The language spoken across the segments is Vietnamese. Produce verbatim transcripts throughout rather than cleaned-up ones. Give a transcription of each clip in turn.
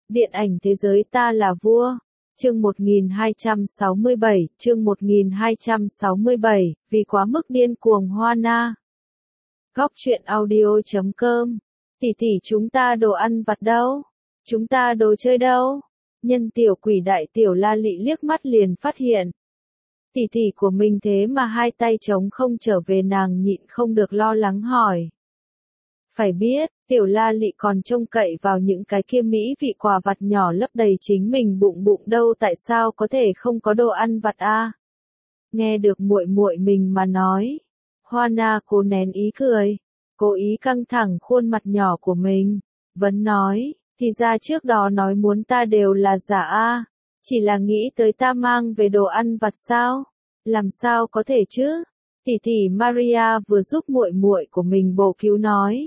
Điện ảnh thế giới ta là vua. Chương một nghìn hai trăm sáu mươi bảy, chương một nghìn hai trăm sáu mươi bảy, vì quá mức điên cuồng Hoana. Góc truyện audio chấm com. Tỷ tỷ chúng ta đồ ăn vặt đâu? Chúng ta đồ chơi đâu? Nhân tiểu quỷ đại tiểu La Lị liếc mắt liền phát hiện. Tỷ tỷ của mình thế mà hai tay trống không trở về, nàng nhịn không được lo lắng hỏi. Phải biết, tiểu La Lị còn trông cậy vào những cái kia mỹ vị quà vặt nhỏ lấp đầy chính mình bụng bụng đâu, tại sao có thể không có đồ ăn vặt a? À? Nghe được muội muội mình mà nói, Hoana cố nén ý cười, cố ý căng thẳng khuôn mặt nhỏ của mình, vẫn nói, thì ra trước đó nói muốn ta đều là giả a, à? Chỉ là nghĩ tới ta mang về đồ ăn vặt sao? Làm sao có thể chứ? Tỷ tỷ Maria vừa giúp muội muội của mình bổ cứu nói.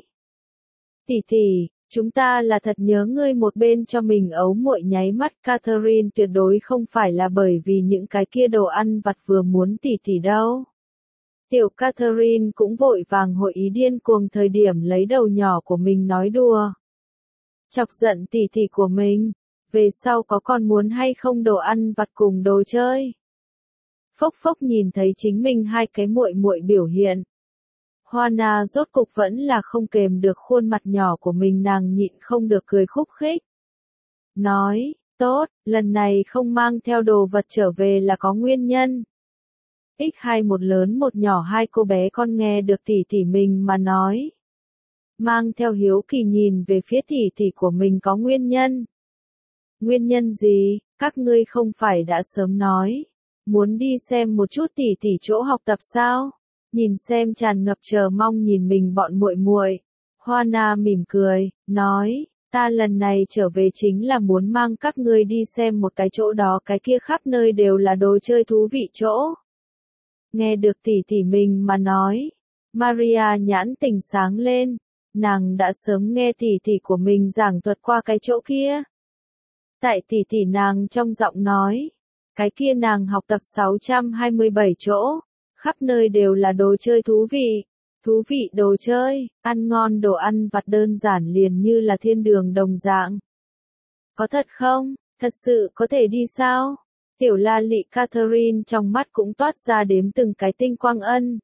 Tỷ tỷ, chúng ta là thật nhớ ngươi, một bên cho mình ấu muội nháy mắt. Catherine tuyệt đối không phải là bởi vì những cái kia đồ ăn vặt vừa muốn tỷ tỷ đâu. Tiểu Catherine cũng vội vàng hội ý điên cuồng thời điểm lấy đầu nhỏ của mình nói đùa. Chọc giận tỷ tỷ của mình, về sau có còn muốn hay không đồ ăn vặt cùng đồ chơi. Phốc phốc nhìn thấy chính mình hai cái muội muội biểu hiện. Hoana rốt cục vẫn là không kềm được khuôn mặt nhỏ của mình, nàng nhịn không được cười khúc khích. Nói, tốt, lần này không mang theo đồ vật trở về là có nguyên nhân. x hai một lớn một nhỏ hai cô bé con nghe được tỷ tỷ mình mà nói. Mang theo hiếu kỳ nhìn về phía tỷ tỷ của mình có nguyên nhân. Nguyên nhân gì, các ngươi không phải đã sớm nói. Muốn đi xem một chút tỷ tỷ chỗ học tập sao? Nhìn xem tràn ngập chờ mong nhìn mình bọn muội muội, Hoana mỉm cười, nói, ta lần này trở về chính là muốn mang các ngươi đi xem một cái chỗ đó, cái kia khắp nơi đều là đồ chơi thú vị chỗ. Nghe được tỷ tỷ mình mà nói, Maria nhãn tỉnh sáng lên, nàng đã sớm nghe tỷ tỷ của mình giảng thuật qua cái chỗ kia. Tại tỷ tỷ nàng trong giọng nói, cái kia nàng học tập sáu trăm hai mươi bảy chỗ. Khắp nơi đều là đồ chơi thú vị, thú vị đồ chơi, ăn ngon đồ ăn vặt đơn giản liền như là thiên đường đồng dạng. Có thật không? Thật sự có thể đi sao? Tiểu La Lị Catherine trong mắt cũng toát ra đếm từng cái tinh quang ân.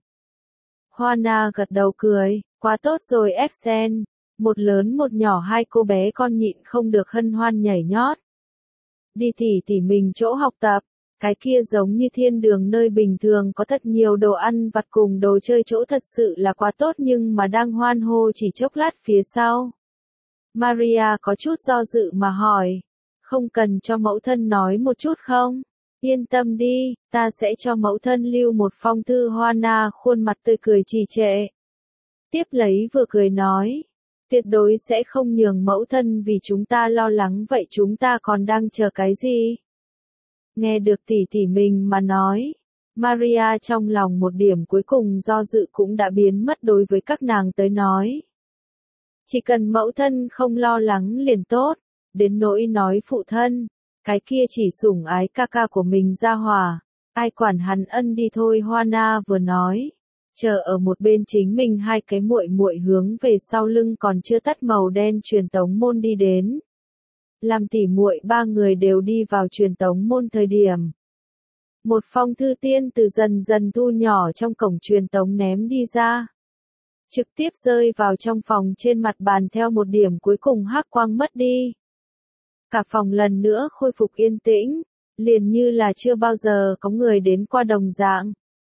Hoana gật đầu cười, quá tốt rồi Exen, một lớn một nhỏ hai cô bé con nhịn không được hân hoan nhảy nhót. Đi tỉ tỉ mình chỗ học tập. Cái kia giống như thiên đường, nơi bình thường có thật nhiều đồ ăn vặt cùng đồ chơi chỗ thật sự là quá tốt, nhưng mà đang hoan hô chỉ chốc lát phía sau. Maria có chút do dự mà hỏi, không cần cho mẫu thân nói một chút không? Yên tâm đi, ta sẽ cho mẫu thân lưu một phong thư. Hoana khuôn mặt tươi cười trì trệ. Tiếp lấy vừa cười nói, tuyệt đối sẽ không nhường mẫu thân vì chúng ta lo lắng, vậy chúng ta còn đang chờ cái gì? Nghe được tỷ tỷ mình mà nói, Maria trong lòng một điểm cuối cùng do dự cũng đã biến mất. Đối với các nàng tới nói, chỉ cần mẫu thân không lo lắng liền tốt, đến nỗi nói phụ thân, cái kia chỉ sủng ái ca ca của mình ra hòa, ai quản hắn ân đi thôi. Hoana vừa nói, chờ ở một bên chính mình hai cái muội muội hướng về sau lưng còn chưa tắt màu đen truyền tống môn đi đến. Làm tỉ muội ba người đều đi vào truyền tống môn thời điểm. Một phong thư tiên từ dần dần thu nhỏ trong cổng truyền tống ném đi ra. Trực tiếp rơi vào trong phòng trên mặt bàn theo một điểm cuối cùng hắc quang mất đi. Cả phòng lần nữa khôi phục yên tĩnh, liền như là chưa bao giờ có người đến qua đồng dạng.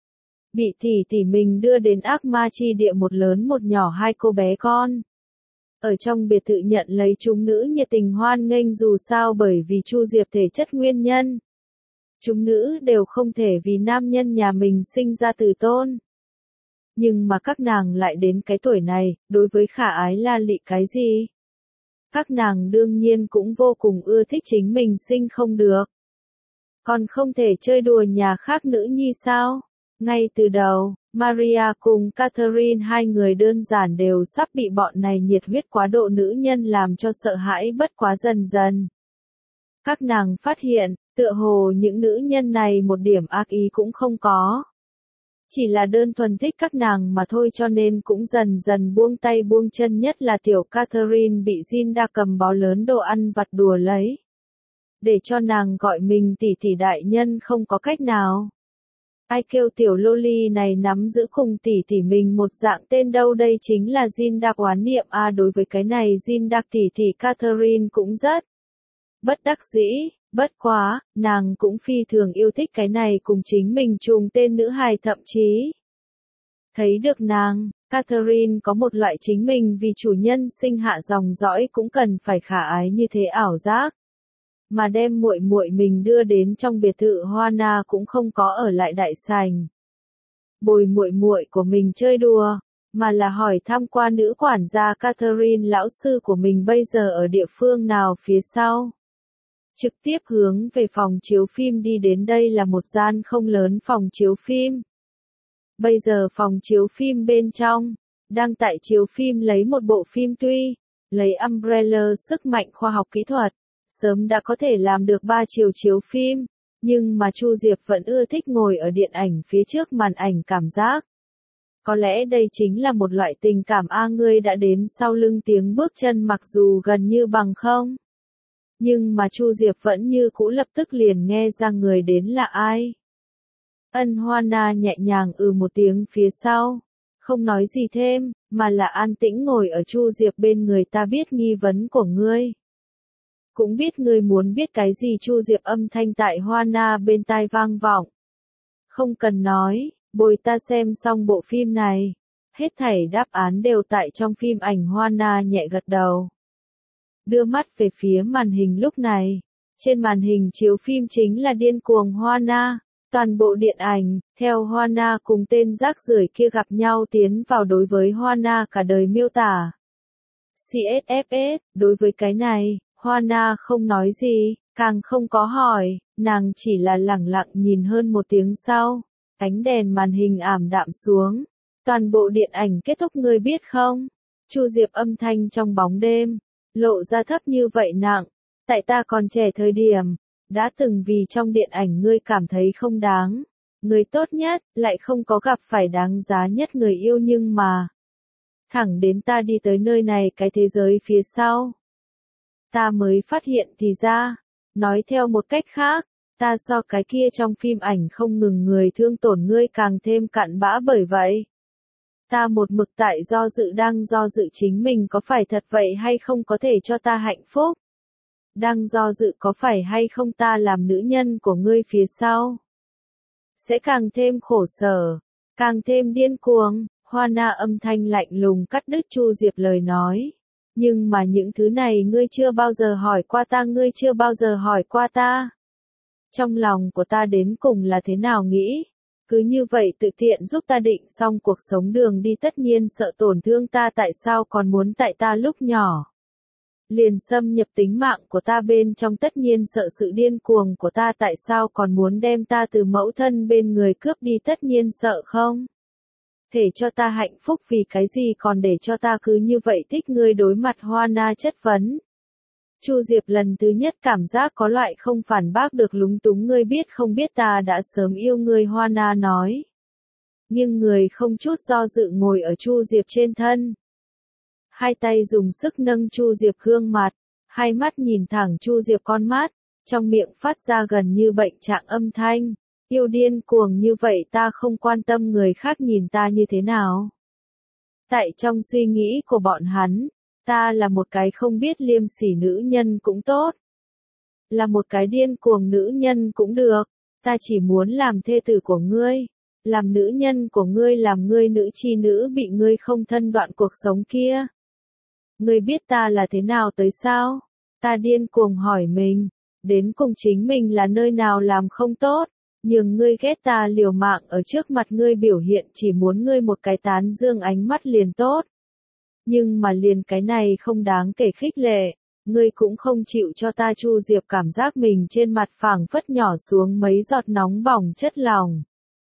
Bị tỷ tỷ mình đưa đến ác ma chi địa một lớn một nhỏ hai cô bé con. Ở trong biệt thự nhận lấy chúng nữ nhiệt tình hoan nghênh, dù sao bởi vì Chu Diệp thể chất nguyên nhân. Chúng nữ đều không thể vì nam nhân nhà mình sinh ra tử tôn. Nhưng mà các nàng lại đến cái tuổi này, đối với khả ái La Lị cái gì? Các nàng đương nhiên cũng vô cùng ưa thích chính mình sinh không được. Còn không thể chơi đùa nhà khác nữ nhi sao? Ngay từ đầu, Maria cùng Catherine hai người đơn giản đều sắp bị bọn này nhiệt huyết quá độ nữ nhân làm cho sợ hãi, bất quá dần dần. Các nàng phát hiện, tựa hồ những nữ nhân này một điểm ác ý cũng không có. Chỉ là đơn thuần thích các nàng mà thôi cho nên cũng dần dần buông tay buông chân, nhất là tiểu Catherine bị Jinda cầm bó lớn đồ ăn vặt đùa lấy. Để cho nàng gọi mình tỷ tỷ đại nhân không có cách nào. Ai kêu tiểu loli này nắm giữ cùng tỷ tỷ mình một dạng tên đâu, đây chính là Jinda oán niệm a. À, đối với cái này Jinda tỷ tỷ Catherine cũng rất bất đắc dĩ, bất quá, nàng cũng phi thường yêu thích cái này cùng chính mình trùng tên nữ hài, thậm chí thấy được nàng, Catherine có một loại chính mình vì chủ nhân sinh hạ dòng dõi cũng cần phải khả ái như thế ảo giác. Mà đem muội muội mình đưa đến trong biệt thự Hoana cũng không có ở lại đại sảnh bồi muội muội của mình chơi đùa, mà là hỏi thăm qua nữ quản gia Catherine lão sư của mình bây giờ ở địa phương nào phía sau. Trực tiếp hướng về phòng chiếu phim đi đến, đây là một gian không lớn phòng chiếu phim. Bây giờ phòng chiếu phim bên trong, đang tại chiếu phim lấy một bộ phim tuy, lấy Umbrella sức mạnh khoa học kỹ thuật, sớm đã có thể làm được ba chiều chiếu phim, nhưng mà Chu Diệp vẫn ưa thích ngồi ở điện ảnh phía trước màn ảnh cảm giác. Có lẽ đây chính là một loại tình cảm a. Ngươi đã đến sau lưng tiếng bước chân mặc dù gần như bằng không. Nhưng mà Chu Diệp vẫn như cũ lập tức liền nghe ra người đến là ai. Ân Hoana nhẹ nhàng ừ một tiếng phía sau, không nói gì thêm, mà là an tĩnh ngồi ở Chu Diệp bên người. Ta biết nghi vấn của ngươi. Cũng biết ngươi muốn biết cái gì. Chu Diệp âm thanh tại Hoana bên tai vang vọng. Không cần nói, bồi ta xem xong bộ phim này. Hết thảy đáp án đều tại trong phim ảnh. Hoana nhẹ gật đầu. Đưa mắt về phía màn hình lúc này. Trên màn hình chiếu phim chính là Điên cuồng Hoana. Toàn bộ điện ảnh, theo Hoana cùng tên rác rưởi kia gặp nhau tiến vào đối với Hoana cả đời miêu tả. xê ét ép ét, đối với cái này, Hoana không nói gì, càng không có hỏi, nàng chỉ là lẳng lặng nhìn. Hơn một tiếng sau, ánh đèn màn hình ảm đạm xuống. Toàn bộ điện ảnh kết thúc. Ngươi biết không? Chu Diệp âm thanh trong bóng đêm, lộ ra thấp như vậy nặng. Tại ta còn trẻ thời điểm, đã từng vì trong điện ảnh ngươi cảm thấy không đáng. Người tốt nhất, lại không có gặp phải đáng giá nhất người yêu, nhưng mà thẳng đến ta đi tới nơi này, cái thế giới phía sau. Ta mới phát hiện thì ra, nói theo một cách khác, ta so cái kia trong phim ảnh không ngừng người thương tổn ngươi càng thêm cặn bã. Bởi vậy, ta một mực tại do dự, đang do dự chính mình có phải thật vậy hay không có thể cho ta hạnh phúc. Đang do dự có phải hay không ta làm nữ nhân của ngươi phía sau sẽ càng thêm khổ sở, càng thêm điên cuồng. Hoana âm thanh lạnh lùng cắt đứt Chu Diệp lời nói. Nhưng mà những thứ này ngươi chưa bao giờ hỏi qua ta, ngươi chưa bao giờ hỏi qua ta. Trong lòng của ta đến cùng là thế nào nghĩ? Cứ như vậy tự tiện giúp ta định xong cuộc sống đường đi, tất nhiên sợ tổn thương ta. Tại sao còn muốn tại ta lúc nhỏ liền xâm nhập tính mạng của ta bên trong, tất nhiên sợ sự điên cuồng của ta. Tại sao còn muốn đem ta từ mẫu thân bên người cướp đi, tất nhiên sợ không thể cho ta hạnh phúc. Vì cái gì còn để cho ta cứ như vậy thích ngươi? Đối mặt Hoana chất vấn, Chu Diệp lần thứ nhất cảm giác có loại không phản bác được lúng túng. Ngươi biết không biết ta đã sớm yêu ngươi, Hoana nói. Nhưng người không chút do dự ngồi ở Chu Diệp trên thân. Hai tay dùng sức nâng Chu Diệp gương mặt, hai mắt nhìn thẳng Chu Diệp con mắt, trong miệng phát ra gần như bệnh trạng âm thanh. Yêu điên cuồng như vậy, ta không quan tâm người khác nhìn ta như thế nào. Tại trong suy nghĩ của bọn hắn, ta là một cái không biết liêm sỉ nữ nhân cũng tốt. Là một cái điên cuồng nữ nhân cũng được. Ta chỉ muốn làm thê tử của ngươi. Làm nữ nhân của ngươi, làm ngươi nữ chi nữ bị ngươi không thân đoạn cuộc sống kia. Ngươi biết ta là thế nào tới sao? Ta điên cuồng hỏi mình. Đến cùng chính mình là nơi nào làm không tốt. Nhưng ngươi ghét ta liều mạng ở trước mặt ngươi biểu hiện, chỉ muốn ngươi một cái tán dương ánh mắt liền tốt. Nhưng mà liền cái này không đáng kể khích lệ, ngươi cũng không chịu cho ta. Chu Diệp cảm giác mình trên mặt phảng phất nhỏ xuống mấy giọt nóng bỏng chất lỏng.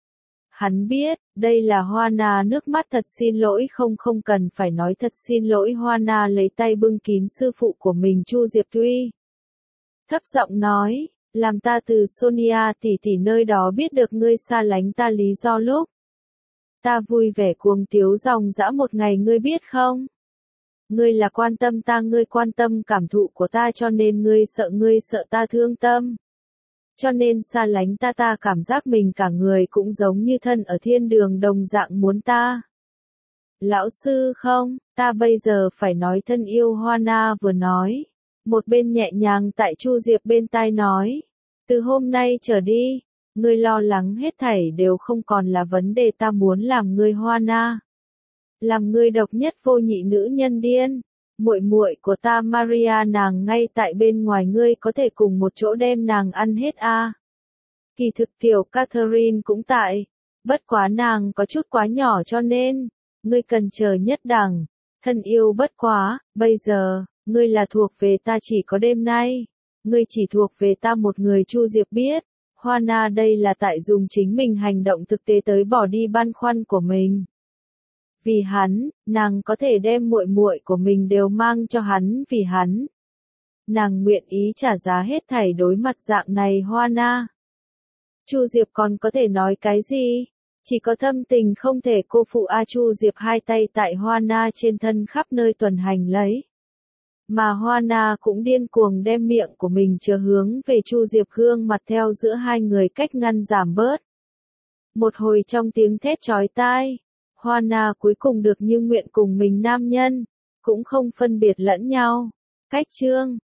Hắn biết, đây là Hoana, nước mắt. Thật xin lỗi. Không không cần phải nói thật xin lỗi. Hoana lấy tay bưng kín sư phụ của mình. Chu Diệp tuy thấp giọng nói, làm ta từ Sonia tỷ tỷ nơi đó biết được ngươi xa lánh ta lý do lúc Ta vui vẻ cuồng tiếu dòng dã một ngày ngươi biết không? Ngươi là quan tâm ta, ngươi quan tâm cảm thụ của ta cho nên ngươi sợ ngươi sợ ta thương tâm. Cho nên xa lánh ta ta cảm giác mình cả người cũng giống như thân ở thiên đường đồng dạng muốn ta. Lão sư không, ta bây giờ phải nói thân yêu Hoa Na vừa nói. Một bên nhẹ nhàng tại Chu Diệp bên tai nói. Từ hôm nay trở đi, ngươi lo lắng hết thảy đều không còn là vấn đề, ta muốn làm ngươi Hoa Na. Làm ngươi độc nhất vô nhị nữ nhân điên. Muội muội của ta Maria nàng ngay tại bên ngoài, ngươi có thể cùng một chỗ đem nàng ăn hết a. À? Kỳ thực tiểu Catherine cũng tại, bất quá nàng có chút quá nhỏ cho nên, ngươi cần chờ nhất đẳng. Thân yêu bất quá, bây giờ, ngươi là thuộc về ta chỉ có đêm nay. Ngươi chỉ thuộc về ta một người, Chu Diệp biết. Hoa Na đây là tại dùng chính mình hành động thực tế tới bỏ đi băn khoăn của mình. Vì hắn, nàng có thể đem muội muội của mình đều mang cho hắn vì hắn. Nàng nguyện ý trả giá hết thảy đối mặt dạng này Hoa Na. Chu Diệp còn có thể nói cái gì? Chỉ có thâm tình không thể cô phụ a. Chu Diệp hai tay tại Hoa Na trên thân khắp nơi tuần hành lấy. Mà Hoa Na cũng điên cuồng đem miệng của mình chừa hướng về Chu Diệp, gương mặt theo giữa hai người cách ngăn giảm bớt. Một hồi trong tiếng thét chói tai, Hoa Na cuối cùng được như nguyện cùng mình nam nhân, cũng không phân biệt lẫn nhau. Cách chương